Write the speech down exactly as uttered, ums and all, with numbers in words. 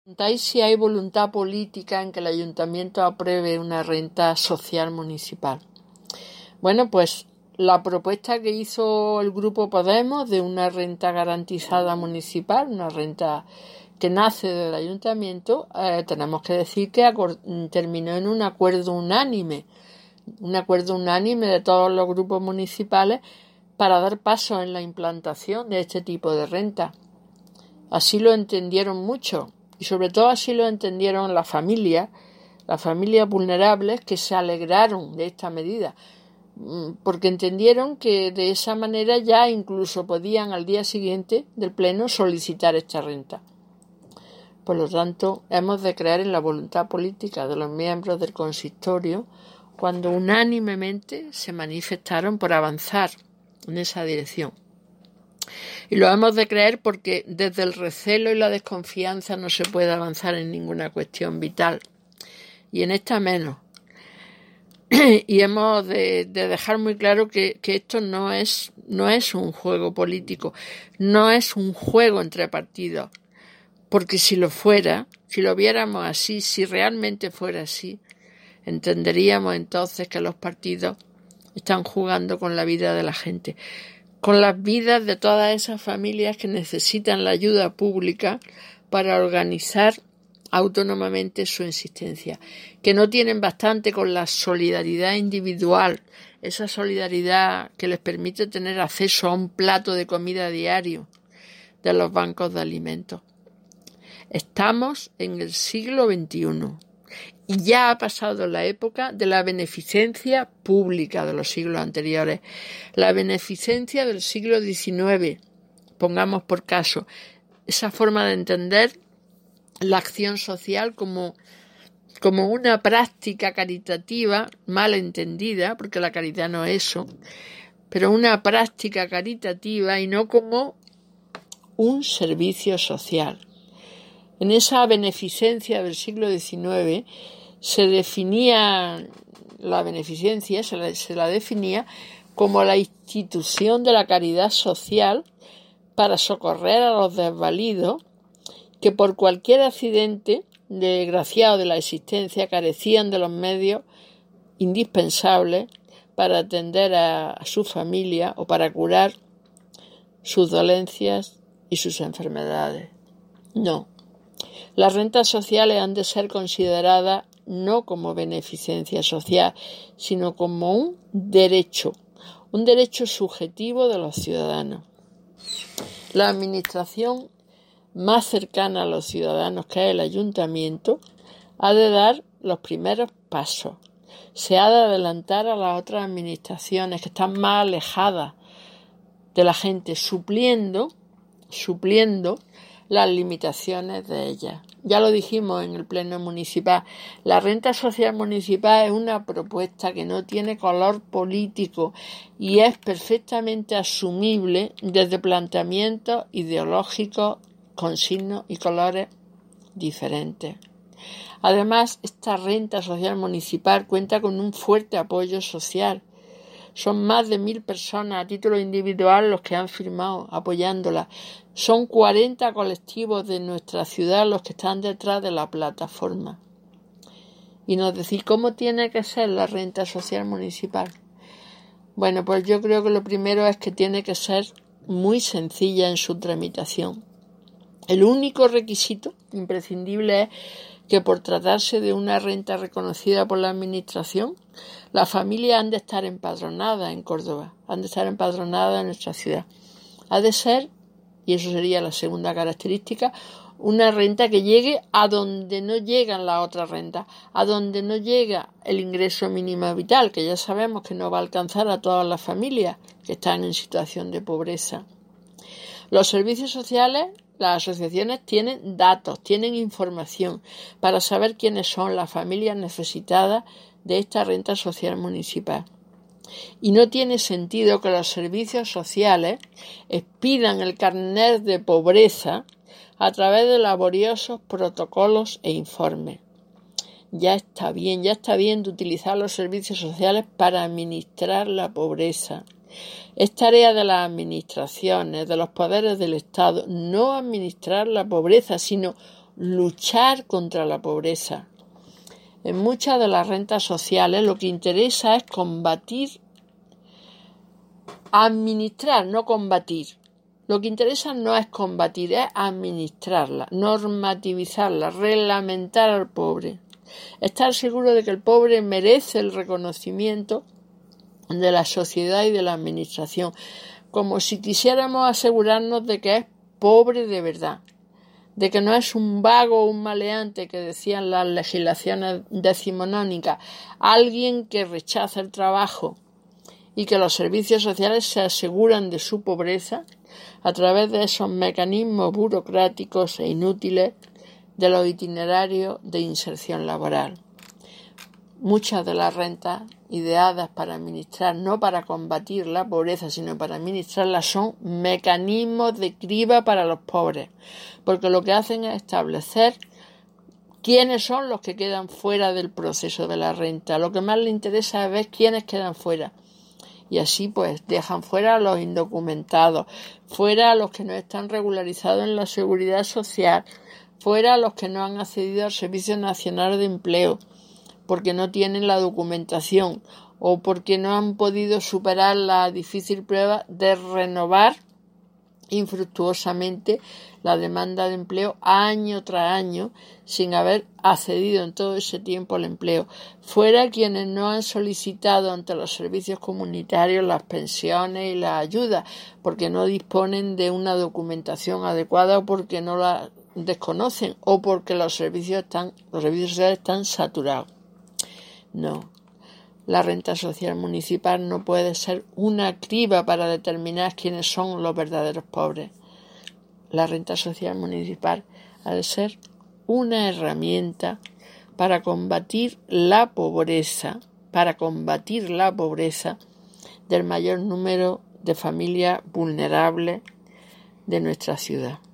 Preguntáis si hay voluntad política en que el ayuntamiento apruebe una renta social municipal. Bueno, pues la propuesta que hizo el Grupo Podemos de una renta garantizada municipal, una renta que nace del ayuntamiento, eh, tenemos que decir que terminó en un acuerdo unánime, un acuerdo unánime de todos los grupos municipales para dar paso en la implantación de este tipo de renta. Así lo entendieron muchos. Y sobre todo así lo entendieron las familias, las familias vulnerables que se alegraron de esta medida, porque entendieron que de esa manera ya incluso podían al día siguiente del pleno solicitar esta renta. Por lo tanto, hemos de creer en la voluntad política de los miembros del consistorio cuando unánimemente se manifestaron por avanzar en esa dirección. Y lo hemos de creer porque desde el recelo y la desconfianza no se puede avanzar en ninguna cuestión vital. Y en esta menos. Y hemos de, de dejar muy claro que, que esto no es, no es un juego político, no es un juego entre partidos. Porque si lo fuera, si lo viéramos así, si realmente fuera así, entenderíamos entonces que los partidos están jugando con la vida de la gente, con las vidas de todas esas familias que necesitan la ayuda pública para organizar autónomamente su existencia, que no tienen bastante con la solidaridad individual, esa solidaridad que les permite tener acceso a un plato de comida diario de los bancos de alimentos. Estamos en el siglo veintiuno y ya ha pasado la época de la beneficencia pública de los siglos anteriores, la beneficencia del siglo diecinueve, pongamos por caso, esa forma de entender la acción social como, como una práctica caritativa mal entendida, porque la caridad no es eso, pero una práctica caritativa y no como un servicio social. En esa beneficencia del siglo diecinueve se definía la beneficencia, se la, se la definía como la institución de la caridad social para socorrer a los desvalidos que por cualquier accidente desgraciado de la existencia carecían de los medios indispensables para atender a, a su familia o para curar sus dolencias y sus enfermedades. No. Las rentas sociales han de ser consideradas no como beneficencia social, sino como un derecho, un derecho subjetivo de los ciudadanos. La administración más cercana a los ciudadanos, que es el ayuntamiento, ha de dar los primeros pasos. Se ha de adelantar a las otras administraciones que están más alejadas de la gente, supliendo, supliendo las limitaciones de ellas. Ya lo dijimos en el pleno municipal, la renta social municipal es una propuesta que no tiene color político y es perfectamente asumible desde planteamientos ideológicos con signos y colores diferentes. Además, esta renta social municipal cuenta con un fuerte apoyo social. Son más de mil personas a título individual los que han firmado apoyándola. Son cuarenta colectivos de nuestra ciudad los que están detrás de la plataforma. Y nos decís, ¿cómo tiene que ser la renta social municipal? Bueno, pues yo creo que lo primero es que tiene que ser muy sencilla en su tramitación. El único requisito imprescindible es que por tratarse de una renta reconocida por la Administración, las familias han de estar empadronadas en Córdoba, han de estar empadronadas en nuestra ciudad. Ha de ser, y eso sería la segunda característica, una renta que llegue a donde no llegan las otras rentas, a donde no llega el ingreso mínimo vital, que ya sabemos que no va a alcanzar a todas las familias que están en situación de pobreza. Los servicios sociales, las asociaciones tienen datos, tienen información para saber quiénes son las familias necesitadas de esta renta social municipal. Y no tiene sentido que los servicios sociales expidan el carnet de pobreza a través de laboriosos protocolos e informes. Ya está bien, ya está bien de utilizar los servicios sociales para administrar la pobreza. Es tarea de las administraciones, de los poderes del Estado, no administrar la pobreza, sino luchar contra la pobreza. En muchas de las rentas sociales lo que interesa es combatir, administrar, no combatir. Lo que interesa no es combatir, es administrarla, normativizarla, reglamentar al pobre. Estar seguro de que el pobre merece el reconocimiento de la sociedad y de la administración, como si quisiéramos asegurarnos de que es pobre de verdad, de que no es un vago o un maleante que decían las legislaciones decimonónicas, alguien que rechaza el trabajo, y que los servicios sociales se aseguran de su pobreza a través de esos mecanismos burocráticos e inútiles de los itinerarios de inserción laboral. Muchas de las rentas ideadas para administrar, no para combatir la pobreza, sino para administrarla, son mecanismos de criba para los pobres, porque lo que hacen es establecer quiénes son los que quedan fuera del proceso de la renta. Lo que más le interesa es ver quiénes quedan fuera. Y así pues dejan fuera a los indocumentados, fuera a los que no están regularizados en la seguridad social, fuera a los que no han accedido al Servicio Nacional de Empleo, porque no tienen la documentación o porque no han podido superar la difícil prueba de renovar infructuosamente la demanda de empleo año tras año sin haber accedido en todo ese tiempo al empleo. Fuera quienes no han solicitado ante los servicios comunitarios las pensiones y las ayudas porque no disponen de una documentación adecuada o porque no la desconocen o porque los servicios están, los servicios sociales están saturados. No. La renta social municipal no puede ser una criba para determinar quiénes son los verdaderos pobres. La renta social municipal ha de ser una herramienta para combatir la pobreza, para combatir la pobreza del mayor número de familias vulnerables de nuestra ciudad.